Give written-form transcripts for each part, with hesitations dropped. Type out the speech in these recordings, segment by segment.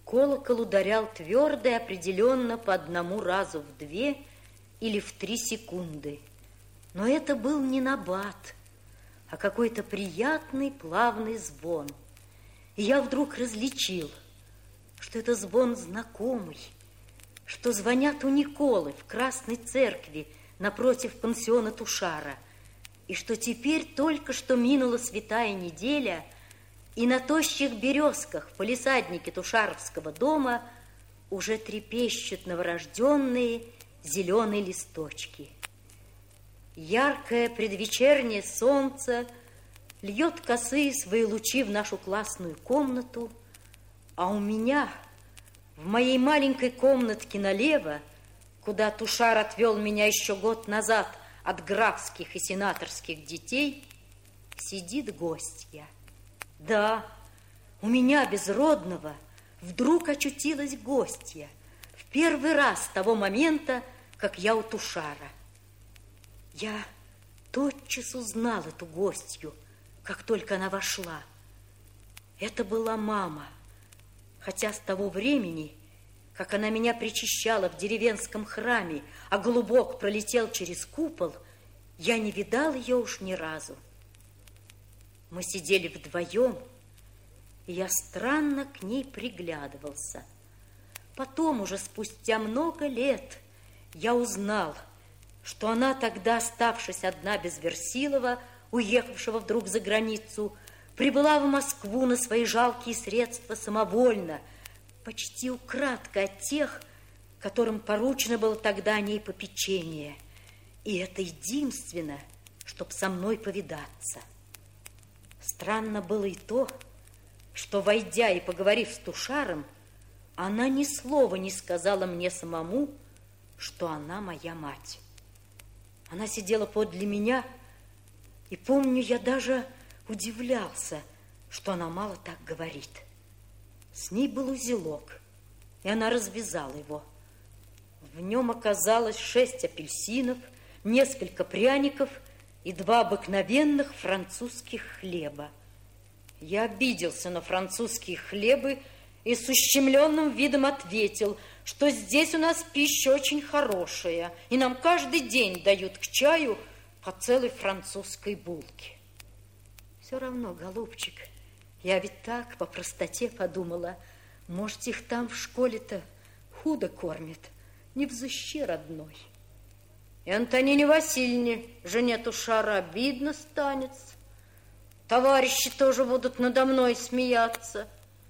Колокол ударял твердо и определенно по одному разу в 2 или в 3 секунды. Но это был не набат, а какой-то приятный плавный звон. И я вдруг различил, что это звон знакомый, что звонят у Николы в Красной Церкви напротив пансиона Тушара, и что теперь только что минула святая неделя, и на тощих березках в палисаднике Тушаровского дома уже трепещут новорожденные зеленые листочки. Яркое предвечернее солнце льет косые свои лучи в нашу классную комнату, а у меня в моей маленькой комнатке налево, куда Тушар отвел меня еще год назад от графских и сенаторских детей, сидит гостья. Да, у меня, безродного, вдруг очутилась гостья. В первый раз с того момента, как я у Тушара. Я тотчас узнал эту гостью, как только она вошла. Это была мама, хотя с того времени, как она меня причащала в деревенском храме, а голубок пролетел через купол, я не видал ее уж ни разу. Мы сидели вдвоем, и я странно к ней приглядывался. Потом, уже спустя много лет, я узнал, что она тогда, оставшись одна без Версилова, уехавшего вдруг за границу, прибыла в Москву на свои жалкие средства самовольно, почти украдкой от тех, которым поручено было тогда о ней попечение. И это единственно, чтоб со мной повидаться. Странно было и то, что, войдя и поговорив с Тушаром, она ни слова не сказала мне самому, что она моя мать. Она сидела подле меня, и, помню, я даже удивлялся, что она мало так говорит. С ней был узелок, и она развязала его. В нем оказалось 6 апельсинов, несколько пряников и 2 обыкновенных французских хлеба. Я обиделся на французские хлебы и с ущемленным видом ответил, что здесь у нас пища очень хорошая, и нам каждый день дают к чаю по целой французской булке. Все равно, голубчик, я ведь так по простоте подумала, может, их там в школе-то худо кормят, не взыще родной. И Антонине Васильевне, жене Тушара, обидно станет. Товарищи тоже будут надо мной смеяться.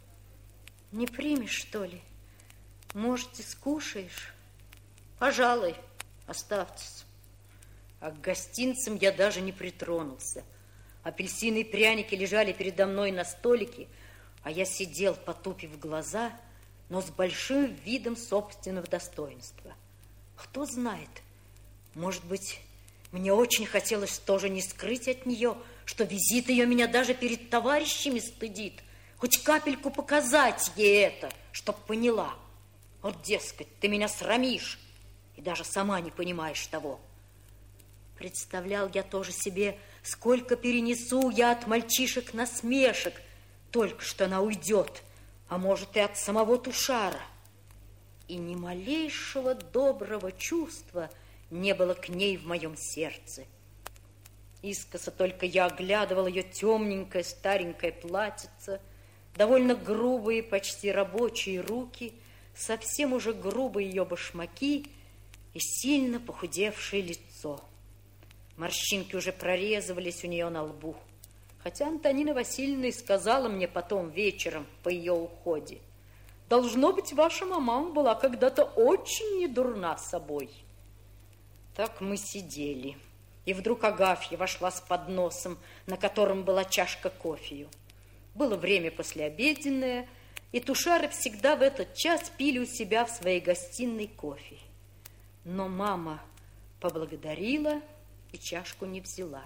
Не примешь, что ли? Может, и скушаешь? Пожалуй, оставьтесь. А к гостинцам я даже не притронулся. Апельсины и пряники лежали передо мной на столике, а я сидел, потупив глаза, но с большим видом собственного достоинства. Кто знает, может быть, мне очень хотелось тоже не скрыть от нее, что визит ее меня даже перед товарищами стыдит. Хоть капельку показать ей это, чтоб поняла. Вот, дескать, ты меня срамишь и даже сама не понимаешь того. Представлял я тоже себе, сколько перенесу я от мальчишек насмешек, только что она уйдет, а может и от самого Тушара. И ни малейшего доброго чувства не было к ней в моем сердце. Искоса только я оглядывал ее темненькое старенькое платьице, довольно грубые, почти рабочие руки, совсем уже грубые ее башмаки и сильно похудевшее лицо. Морщинки уже прорезывались у нее на лбу, хотя Антонина Васильевна и сказала мне потом вечером по ее уходе: «Должно быть, ваша мама была когда-то очень недурна собой». Так мы сидели, и вдруг Агафья вошла с подносом, на котором была чашка кофею. Было время послеобеденное, и Тушары всегда в этот час пили у себя в своей гостиной кофе. Но мама поблагодарила и чашку не взяла.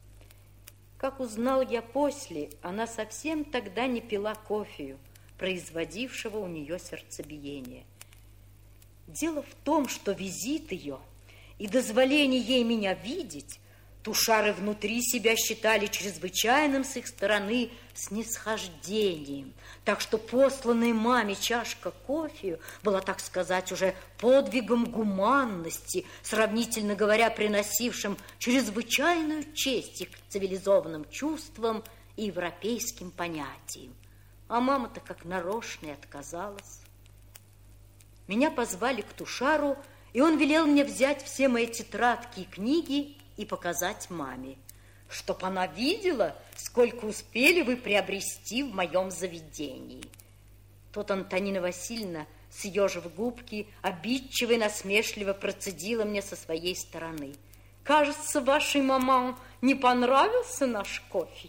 Как узнал я после, она совсем тогда не пила кофею, производившего у нее сердцебиение. Дело в том, что визит ее и дозволение ей меня видеть Тушары внутри себя считали чрезвычайным с их стороны снисхождением, так что посланная маме чашка кофе была, так сказать, уже подвигом гуманности, сравнительно говоря, приносившим чрезвычайную честь их цивилизованным чувствам и европейским понятиям. А мама-то как нарочно и отказалась. Меня позвали к Тушару, и он велел мне взять все мои тетрадки и книги и показать маме, чтоб она видела, сколько успели вы приобрести в моем заведении. Тут Антонина Васильевна, съежив губки, обидчиво и насмешливо процедила мне со своей стороны: «Кажется, вашей маман не понравился наш кофе».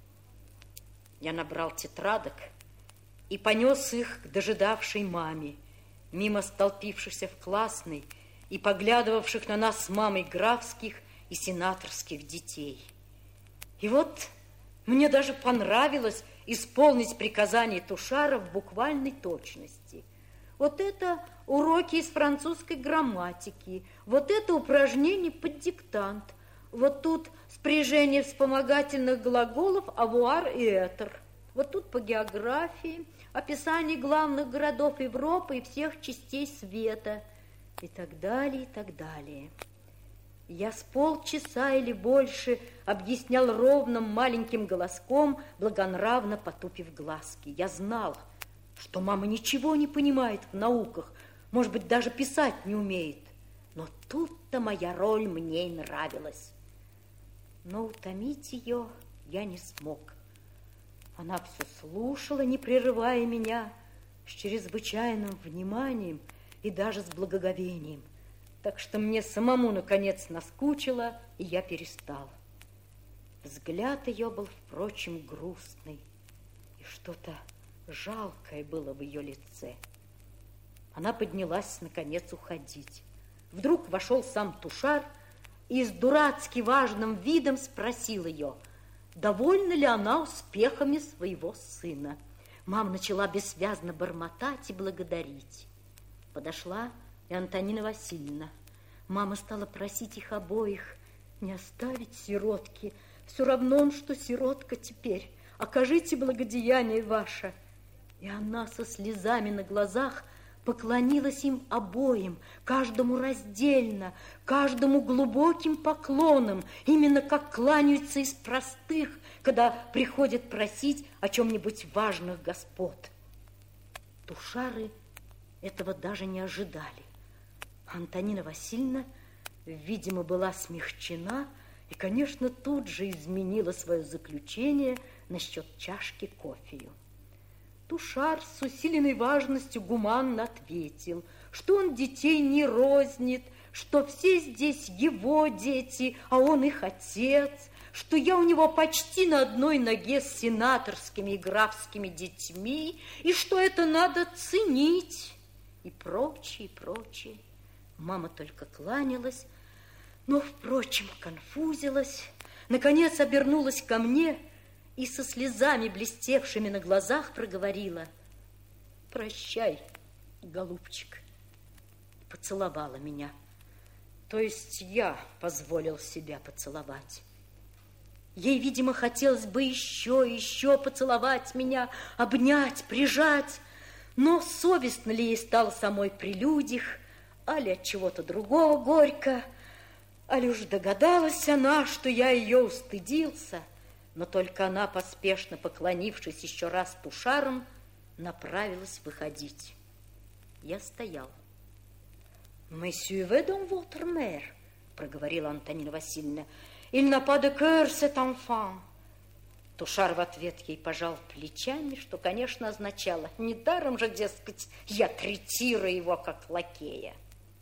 Я набрал тетрадок и понес их к дожидавшей маме, мимо столпившихся в классной и поглядывавших на нас с мамой графских и сенаторских детей. И вот мне даже понравилось исполнить приказание Тушара в буквальной точности. Вот это уроки из французской грамматики, вот это упражнение под диктант, вот тут спряжение вспомогательных глаголов avoir и être, вот тут по географии описание главных городов Европы и всех частей света и так далее, и так далее. Я с полчаса или больше объяснял ровным маленьким голоском, благонравно потупив глазки. Я знал, что мама ничего не понимает в науках, может быть, даже писать не умеет. Но тут-то моя роль мне и нравилась. Но утомить ее я не смог. Она все слушала, не прерывая меня, с чрезвычайным вниманием и даже с благоговением. Так что мне самому, наконец, наскучило, и я перестал. Взгляд ее был, впрочем, грустный, и что-то жалкое было в ее лице. Она поднялась, наконец, уходить. Вдруг вошел сам Тушар и с дурацки важным видом спросил ее, довольна ли она успехами своего сына. Мама начала бессвязно бормотать и благодарить. Подошла и Антонина Васильевна. Мама стала просить их обоих не оставить сиротки. Все равно он, что сиротка теперь. Окажите благодеяние ваше. И она со слезами на глазах поклонилась им обоим, каждому раздельно, каждому глубоким поклоном, именно как кланяются из простых, когда приходят просить о чем-нибудь важных господ. Тушары этого даже не ожидали. Антонина Васильевна, видимо, была смягчена и, конечно, тут же изменила свое заключение насчет чашки кофею. Тушар с усиленной важностью гуманно ответил, что он детей не рознит, что все здесь его дети, а он их отец, что я у него почти на одной ноге с сенаторскими и графскими детьми, и что это надо ценить, и прочее, и прочее. Мама только кланялась, но, впрочем, конфузилась, наконец обернулась ко мне и со слезами, блестевшими на глазах, проговорила: «Прощай, голубчик», и поцеловала меня. То есть я позволил себя поцеловать. Ей, видимо, хотелось бы еще поцеловать меня, обнять, прижать, но совестно ли ей стало самой при людях, али от чего-то другого горько, али уж догадалась она, что я ее устыдился, но только она, поспешно поклонившись еще раз Тушаром, направилась выходить. Я стоял. «Monsieur veut donc votre mère», проговорила Антонина Васильевна. «Il n'a pas de cœur, cet enfant». Тушар в ответ ей пожал плечами, что, конечно, означало: недаром же, дескать, я третирую его как лакея.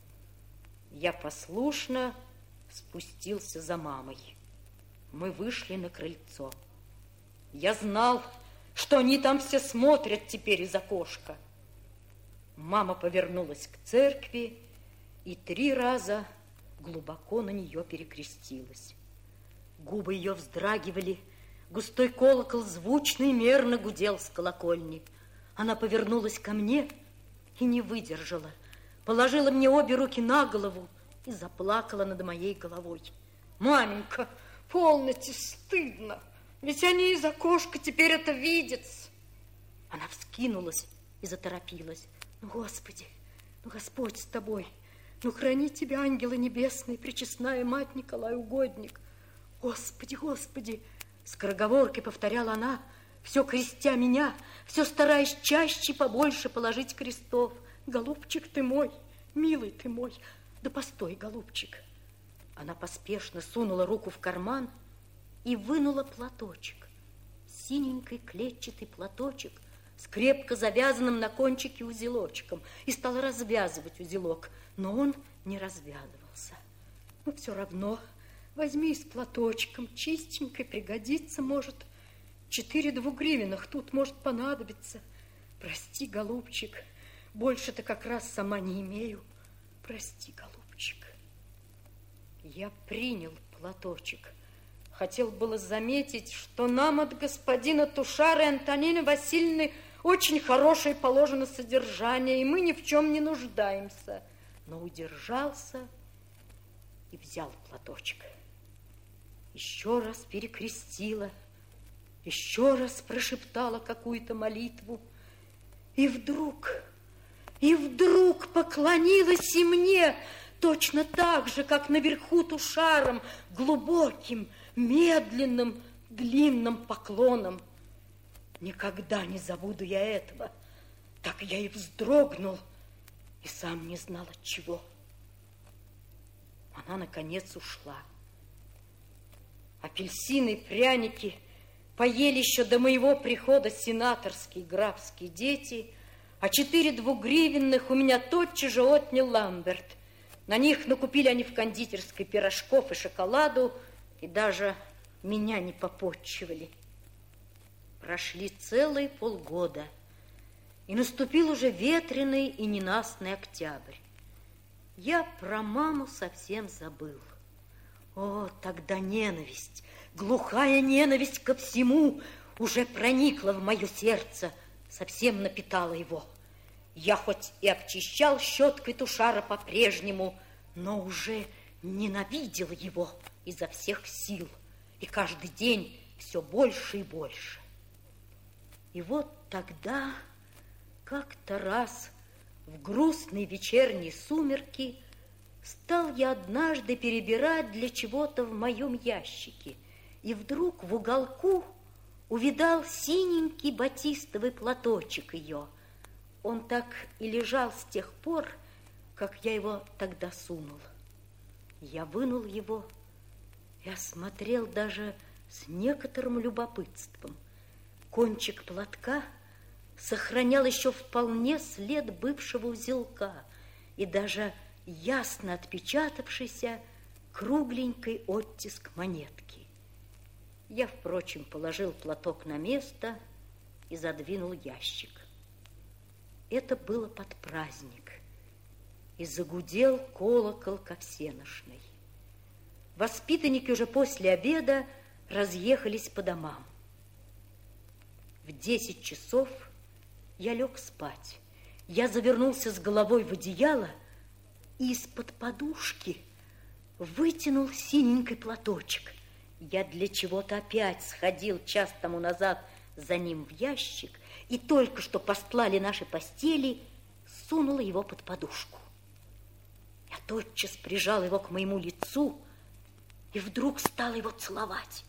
Я послушно спустился за мамой. Мы вышли на крыльцо. Я знал, что они там все смотрят теперь из окошка. Мама повернулась к церкви и 3 раза глубоко на нее перекрестилась. Губы ее вздрагивали, густой колокол звучно и мерно гудел с колокольни. Она повернулась ко мне и не выдержала, положила мне обе руки на голову и заплакала над моей головой. Маменька, полноте, стыдно. Ведь они из окошка теперь это видят. Она вскинулась и заторопилась. Ну, Господи, ну, Господь с тобой. Ну, храни тебя, ангелы небесные, пречестная мать Николай Угодник. Господи, Господи, скороговоркой повторяла она, все крестя меня, все стараясь чаще побольше положить крестов. Голубчик ты мой, милый ты мой. Да постой, голубчик. Она поспешно сунула руку в карман и вынула платочек. Синенький клетчатый платочек с крепко завязанным на кончике узелочком, и стала развязывать узелок, но он не развязывался. Ну, все равно, возьми с платочком, чистенькой, пригодится, может. 4 двугривенных тут может понадобиться. Прости, голубчик, больше-то как раз сама не имею. Прости, голубчик. Я принял платочек. Хотел было заметить, что нам от господина Тушара и Антонины Васильевны очень хорошее положено содержание, и мы ни в чем не нуждаемся. Но удержался и взял платочек. Еще раз перекрестила, еще раз прошептала какую-то молитву, и вдруг поклонилась и мне, точно так же, как наверху Тушаром, глубоким, медленным, длинным поклоном. Никогда не забуду я этого. Так я и вздрогнул, и сам не знал от чего. Она, наконец, ушла. Апельсины, пряники поели еще до моего прихода сенаторские, графские дети, а 4 двугривенных у меня тотчас же отнял Ламберт. На них накупили они в кондитерской пирожков и шоколаду, и даже меня не попотчевали. Прошли целые полгода, и наступил уже ветреный и ненастный октябрь. Я про маму совсем забыл. О, тогда ненависть, глухая ненависть ко всему уже проникла в мое сердце, совсем напитала его. Я хоть и обчищал щеткой Тушара по-прежнему, но уже ненавидел его изо всех сил, и каждый день все больше и больше. И вот тогда, как-то раз, в грустные вечерние сумерки, стал я однажды перебирать для чего-то в моем ящике, и вдруг в уголку увидал синенький батистовый платочек ее. Он так и лежал с тех пор, как я его тогда сунул. Я вынул его и осмотрел даже с некоторым любопытством. Кончик платка сохранял еще вполне след бывшего узелка и даже ясно отпечатавшийся кругленький оттиск монетки. Я, впрочем, положил платок на место и задвинул ящик. Это было под праздник, и загудел колокол ко всеношной. Воспитанники уже после обеда разъехались по домам. В 10 часов я лег спать. Я завернулся с головой в одеяло и из-под подушки вытянул синенький платочек. Я для чего-то опять сходил час тому назад за ним в ящик, и только что постлали наши постели, сунула его под подушку. Я тотчас прижал его к моему лицу и вдруг стал его целовать.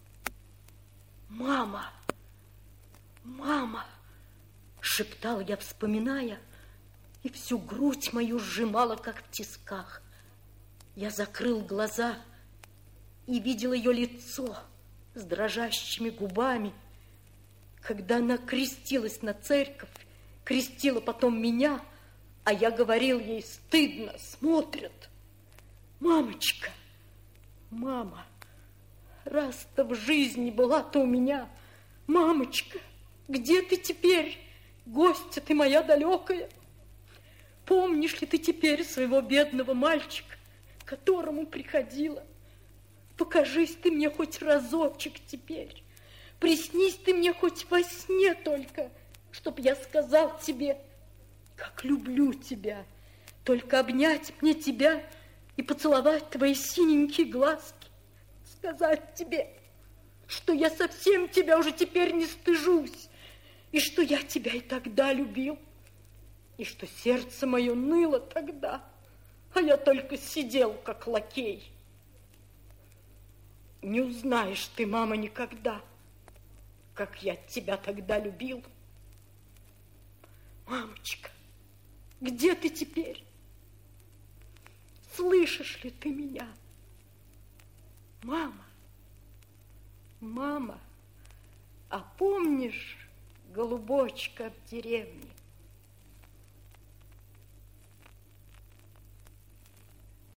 «Мама! Мама!» — шептал я, вспоминая, и всю грудь мою сжимала, как в тисках. Я закрыл глаза и видел ее лицо с дрожащими губами, когда она крестилась на церковь, крестила потом меня, а я говорил ей: стыдно, смотрят. Мамочка, мама, раз-то в жизни была-то у меня, мамочка, где ты теперь, гостья ты моя далекая? Помнишь ли ты теперь своего бедного мальчика, к которому приходила? Покажись ты мне хоть разочек теперь, приснись ты мне хоть во сне только, чтоб я сказал тебе, как люблю тебя, только обнять мне тебя и поцеловать твои синенькие глазки. сказать тебе, что я совсем тебя уже теперь не стыжусь, и что я тебя и тогда любил, и что сердце мое ныло тогда, а я только сидел, как лакей. Не узнаешь ты, мама, никогда, как я тебя тогда любил. Мамочка, где ты теперь? Слышишь ли ты меня? Мама, мама, а помнишь, голубочка в деревне,